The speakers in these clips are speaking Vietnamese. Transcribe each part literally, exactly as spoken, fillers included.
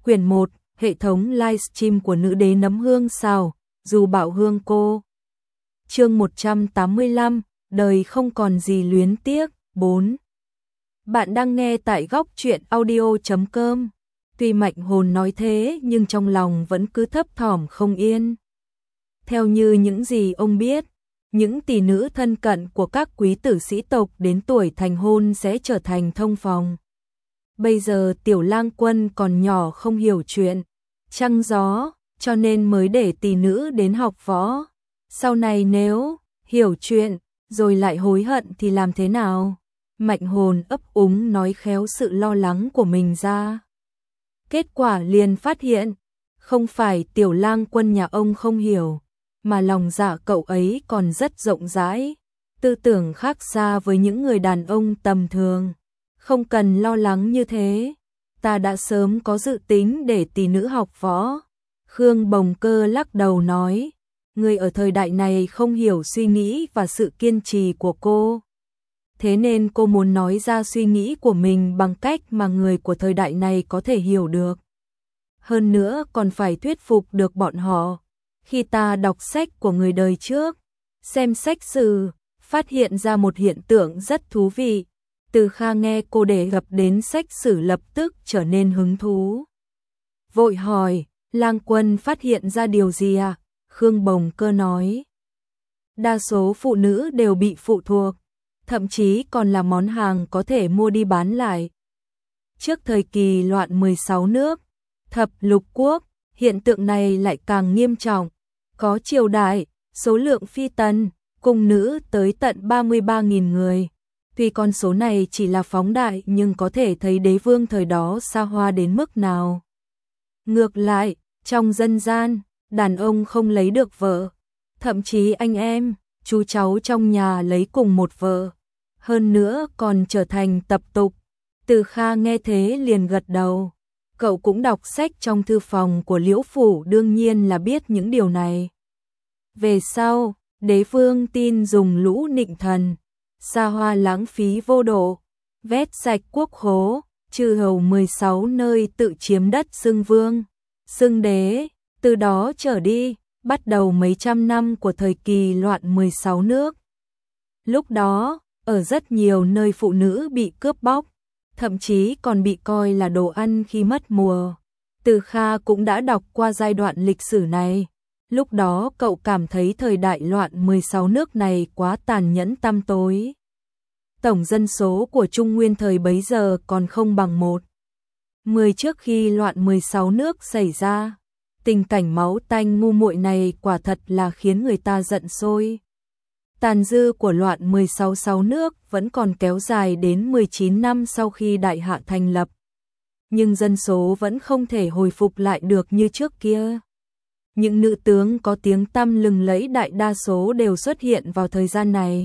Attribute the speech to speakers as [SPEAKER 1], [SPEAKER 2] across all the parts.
[SPEAKER 1] Quyển một, hệ thống livestream của nữ đế nấm hương xào, dù bảo hương cô. Chương một trăm tám mươi lăm, đời không còn gì luyến tiếc, bốn. Bạn đang nghe tại góc truyện audio chấm com. Tuy Mạnh Hồn nói thế nhưng trong lòng vẫn cứ thấp thỏm không yên. Theo như những gì ông biết, những tỷ nữ thân cận của các quý tử sĩ tộc đến tuổi thành hôn sẽ trở thành thông phòng. Bây giờ Tiểu Lang Quân còn nhỏ không hiểu chuyện, trăng gió, cho nên mới để tỷ nữ đến học võ. Sau này nếu hiểu chuyện, rồi lại hối hận thì làm thế nào? Mạnh Hồn ấp úng nói khéo sự lo lắng của mình ra. Kết quả liền phát hiện, không phải Tiểu Lang Quân nhà ông không hiểu, mà lòng dạ cậu ấy còn rất rộng rãi, tư tưởng khác xa với những người đàn ông tầm thường. Không cần lo lắng như thế, ta đã sớm có dự tính để tỷ nữ học võ. Khương Bồng Cơ lắc đầu nói, người ở thời đại này không hiểu suy nghĩ và sự kiên trì của cô. Thế nên cô muốn nói ra suy nghĩ của mình bằng cách mà người của thời đại này có thể hiểu được. Hơn nữa còn phải thuyết phục được bọn họ. Khi ta đọc sách của người đời trước, xem sách sử, phát hiện ra một hiện tượng rất thú vị. Từ Kha nghe cô đề cập đến sách sử lập tức trở nên hứng thú. Vội hỏi, Lang Quân phát hiện ra điều gì à? Khương Bồng Cơ nói, đa số phụ nữ đều bị phụ thuộc, thậm chí còn là món hàng có thể mua đi bán lại. Trước thời kỳ loạn mười sáu nước, thập lục quốc, hiện tượng này lại càng nghiêm trọng. Có triều đại, số lượng phi tần, cung nữ tới tận ba mươi ba nghìn người. Tuy con số này chỉ là phóng đại nhưng có thể thấy đế vương thời đó xa hoa đến mức nào. Ngược lại, trong dân gian, đàn ông không lấy được vợ, thậm chí anh em, chú cháu trong nhà lấy cùng một vợ, hơn nữa còn trở thành tập tục. Từ Kha nghe thế liền gật đầu, cậu cũng đọc sách trong thư phòng của Liễu Phủ, đương nhiên là biết những điều này. Về sau, đế vương tin dùng lũ nịnh thần, xa hoa lãng phí vô độ, vét sạch quốc khố, trừ hầu mười sáu nơi tự chiếm đất xưng vương, xưng đế. Từ đó trở đi, bắt đầu mấy trăm năm của thời kỳ loạn mười sáu nước. Lúc đó, ở rất nhiều nơi phụ nữ bị cướp bóc, thậm chí còn bị coi là đồ ăn khi mất mùa. Từ Kha cũng đã đọc qua giai đoạn lịch sử này. Lúc đó cậu cảm thấy thời đại loạn mười sáu nước này quá tàn nhẫn tăm tối. Tổng dân số của Trung Nguyên thời bấy giờ còn không bằng một mười trước khi loạn mười sáu nước xảy ra. Tình cảnh máu tanh ngu muội này quả thật là khiến người ta giận sôi. Tàn dư của loạn mười sáu sáu nước vẫn còn kéo dài đến mười chín năm sau khi Đại Hạ thành lập. Nhưng dân số vẫn không thể hồi phục lại được như trước kia. Những nữ tướng có tiếng tăm lừng lẫy đại đa số đều xuất hiện vào thời gian này.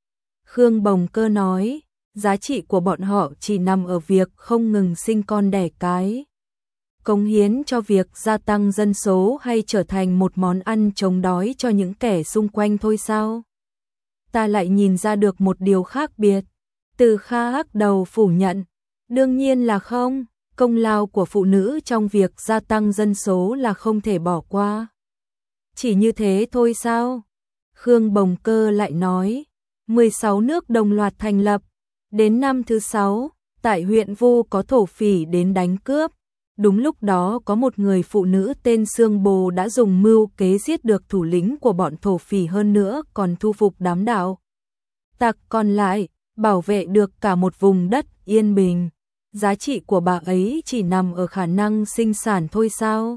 [SPEAKER 1] Khương Bồng Cơ nói, giá trị của bọn họ chỉ nằm ở việc không ngừng sinh con đẻ cái. Cống hiến cho việc gia tăng dân số hay trở thành một món ăn chống đói cho những kẻ xung quanh thôi sao? Ta lại nhìn ra được một điều khác biệt. Từ Kha hắc đầu phủ nhận, đương nhiên là không, công lao của phụ nữ trong việc gia tăng dân số là không thể bỏ qua. Chỉ như thế thôi sao? Khương Bồng Cơ lại nói, mười sáu nước đồng loạt thành lập, đến năm thứ sáu, tại huyện Vu có thổ phỉ đến đánh cướp. Đúng lúc đó có một người phụ nữ tên Sương Bồ đã dùng mưu kế giết được thủ lĩnh của bọn thổ phỉ, hơn nữa còn thu phục đám đạo tặc còn lại, bảo vệ được cả một vùng đất yên bình. Giá trị của bà ấy chỉ nằm ở khả năng sinh sản thôi sao?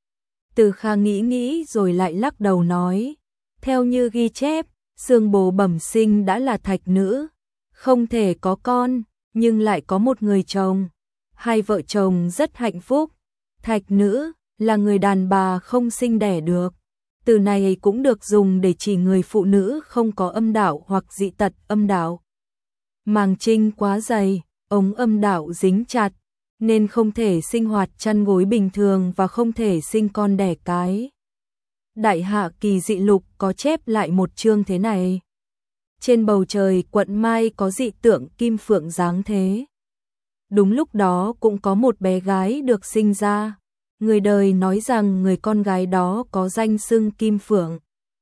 [SPEAKER 1] Từ Kha nghĩ nghĩ rồi lại lắc đầu nói, theo như ghi chép, Sương Bồ bẩm sinh đã là thạch nữ, không thể có con, nhưng lại có một người chồng. Hai vợ chồng rất hạnh phúc. Thạch nữ là người đàn bà không sinh đẻ được. Từ này cũng được dùng để chỉ người phụ nữ không có âm đạo hoặc dị tật âm đạo. Màng trinh quá dày, ống âm đạo dính chặt, nên không thể sinh hoạt chăn gối bình thường và không thể sinh con đẻ cái. Đại Hạ Kỳ Dị Lục có chép lại một chương thế này. Trên bầu trời quận Mai có dị tượng kim phượng giáng thế. Đúng lúc đó cũng có một bé gái được sinh ra, Người đời nói rằng người con gái đó có danh xưng Kim Phượng,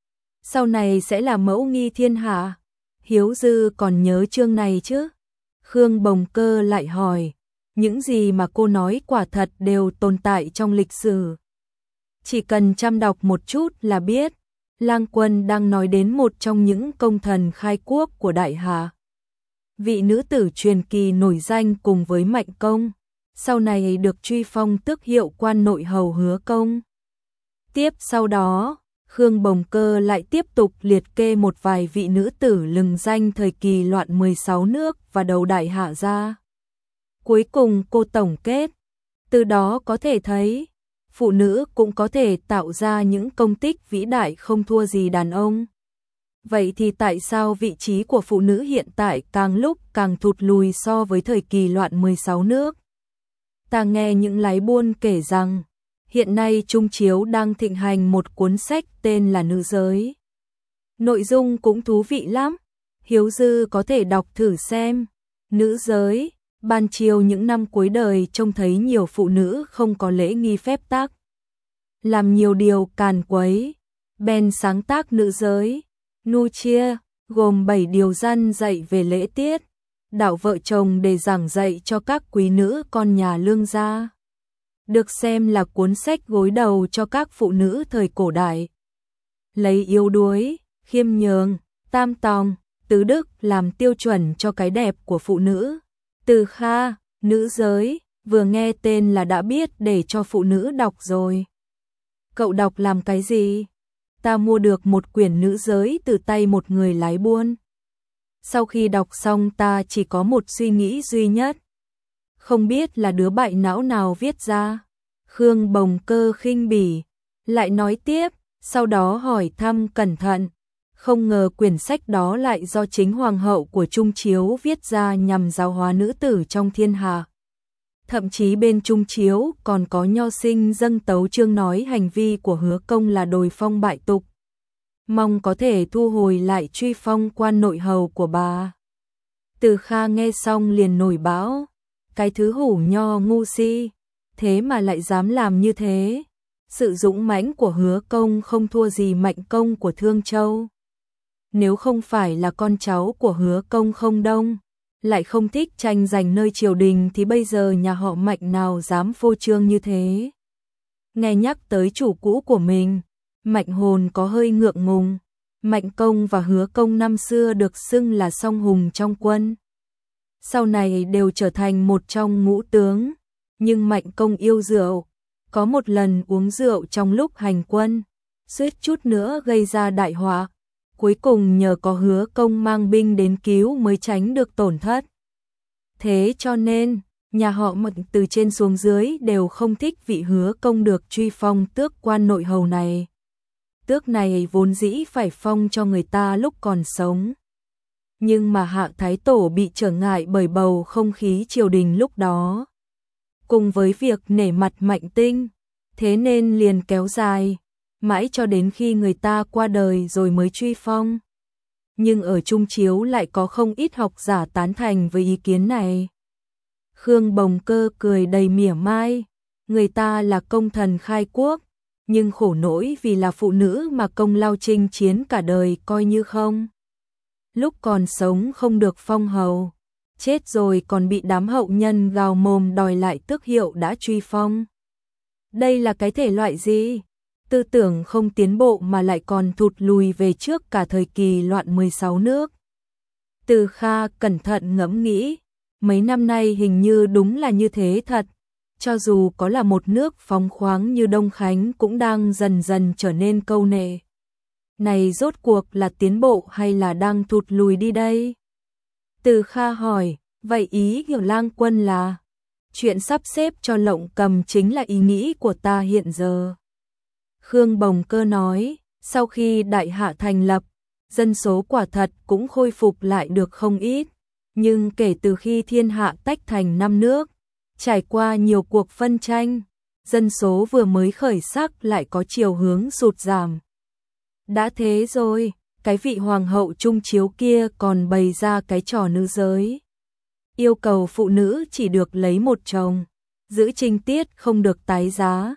[SPEAKER 1] sau này sẽ là mẫu nghi thiên hạ. Hiếu Dư còn nhớ chương này chứ? Khương Bồng Cơ lại hỏi, những gì mà cô nói quả thật đều tồn tại trong lịch sử. Chỉ cần chăm đọc một chút là biết, Lang Quân đang nói đến một trong những công thần khai quốc của Đại Hạ. Vị nữ tử truyền kỳ nổi danh cùng với Mạnh Công, sau này được truy phong tước hiệu quan nội hầu Hứa Công. Tiếp sau đó, Khương Bồng Cơ lại tiếp tục liệt kê một vài vị nữ tử lừng danh thời kỳ loạn mười sáu nước và đầu Đại Hạ ra. Cuối cùng cô tổng kết, từ đó có thể thấy, phụ nữ cũng có thể tạo ra những công tích vĩ đại không thua gì đàn ông. Vậy thì tại sao vị trí của phụ nữ hiện tại càng lúc càng thụt lùi so với thời kỳ loạn mười sáu nước? Ta nghe những lái buôn kể rằng, hiện nay Trung Chiếu đang thịnh hành một cuốn sách tên là Nữ Giới. Nội dung cũng thú vị lắm, Hiếu Dư có thể đọc thử xem. Nữ Giới, ban chiều những năm cuối đời trông thấy nhiều phụ nữ không có lễ nghi phép tắc, làm nhiều điều càn quấy, bèn sáng tác Nữ Giới, nu chia, gồm bảy điều răn dạy về lễ tiết, đạo vợ chồng để giảng dạy cho các quý nữ con nhà lương gia. Được xem là cuốn sách gối đầu cho các phụ nữ thời cổ đại. Lấy yếu đuối, khiêm nhường, tam tòng, tứ đức làm tiêu chuẩn cho cái đẹp của phụ nữ. Từ Kha, Nữ Giới, vừa nghe tên là đã biết để cho phụ nữ đọc rồi. Cậu đọc làm cái gì? Ta mua được một quyển Nữ Giới từ tay một người lái buôn. Sau khi đọc xong ta chỉ có một suy nghĩ duy nhất. Không biết là đứa bại não nào viết ra. Khương Bồng Cơ khinh bỉ, lại nói tiếp, sau đó hỏi thăm cẩn thận. Không ngờ quyển sách đó lại do chính hoàng hậu của Trung Chiếu viết ra nhằm giáo hóa nữ tử trong thiên hạ. Thậm chí bên Trung Chiếu còn có nho sinh dâng tấu chương nói hành vi của Hứa Công là đồi phong bại tục. Mong có thể thu hồi lại truy phong quan nội hầu của bà. Từ Kha nghe xong liền nổi bão. Cái thứ hủ nho ngu si, thế mà lại dám làm như thế. Sự dũng mãnh của Hứa Công không thua gì Mạnh Công của Thương Châu. Nếu không phải là con cháu của Hứa Công không đông, lại không thích tranh giành nơi triều đình thì bây giờ nhà họ Mạnh nào dám phô trương như thế. Nghe nhắc tới chủ cũ của mình, Mạnh Hồn có hơi ngượng ngùng. Mạnh Công và Hứa Công năm xưa được xưng là song hùng trong quân, sau này đều trở thành một trong ngũ tướng. Nhưng Mạnh Công yêu rượu, có một lần uống rượu trong lúc hành quân, suýt chút nữa gây ra đại họa. Cuối cùng nhờ có Hứa Công mang binh đến cứu mới tránh được tổn thất. Thế cho nên, nhà họ Mạnh từ trên xuống dưới đều không thích vị Hứa Công được truy phong tước quan nội hầu này. Tước này vốn dĩ phải phong cho người ta lúc còn sống. Nhưng mà Hạ Thái Tổ bị trở ngại bởi bầu không khí triều đình lúc đó, cùng với việc nể mặt Mạnh Tinh, thế nên liền kéo dài, mãi cho đến khi người ta qua đời rồi mới truy phong. Nhưng ở Trung Chiếu lại có không ít học giả tán thành với ý kiến này. Khương Bồng Cơ cười đầy mỉa mai, người ta là công thần khai quốc, nhưng khổ nỗi vì là phụ nữ mà công lao chinh chiến cả đời coi như không. Lúc còn sống không được phong hầu, chết rồi còn bị đám hậu nhân gào mồm đòi lại tước hiệu đã truy phong. Đây là cái thể loại gì? Tư tưởng không tiến bộ mà lại còn thụt lùi về trước cả thời kỳ loạn mười sáu nước. Từ Kha cẩn thận ngẫm nghĩ, mấy năm nay hình như đúng là như thế thật. Cho dù có là một nước phóng khoáng như Đông Khánh cũng đang dần dần trở nên câu nệ. Này rốt cuộc là tiến bộ hay là đang thụt lùi đi đây? Từ Kha hỏi, vậy ý của Lang Quân là? Chuyện sắp xếp cho Lộng Cầm chính là ý nghĩ của ta hiện giờ. Khương Bồng Cơ nói, sau khi Đại Hạ thành lập, dân số quả thật cũng khôi phục lại được không ít. Nhưng kể từ khi thiên hạ tách thành năm nước, trải qua nhiều cuộc phân tranh, dân số vừa mới khởi sắc lại có chiều hướng sụt giảm. Đã thế rồi, cái vị hoàng hậu Trung Chiếu kia còn bày ra cái trò nữ giới. Yêu cầu phụ nữ chỉ được lấy một chồng, giữ trinh tiết không được tái giá,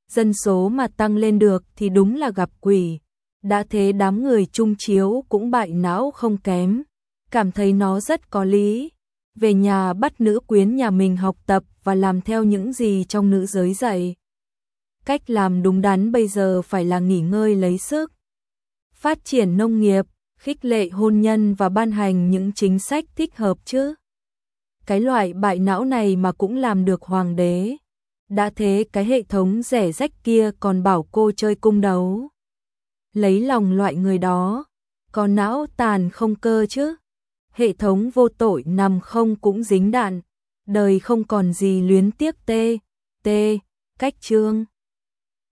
[SPEAKER 1] dân số mà tăng lên được thì đúng là gặp quỷ. Đã thế đám người trung chiếu cũng bại não không kém, cảm thấy nó rất có lý. Về nhà bắt nữ quyến nhà mình học tập và làm theo những gì trong nữ giới dạy. Cách làm đúng đắn bây giờ phải là nghỉ ngơi lấy sức, phát triển nông nghiệp, khích lệ hôn nhân và ban hành những chính sách thích hợp chứ. Cái loại bại não này mà cũng làm được hoàng đế. Đã thế cái hệ thống rẻ rách kia còn bảo cô chơi cung đấu. Lấy lòng loại người đó, có não tàn không cơ chứ. Hệ thống vô tội nằm không cũng dính đạn. Đời không còn gì luyến tiếc tê, tê, cách chương.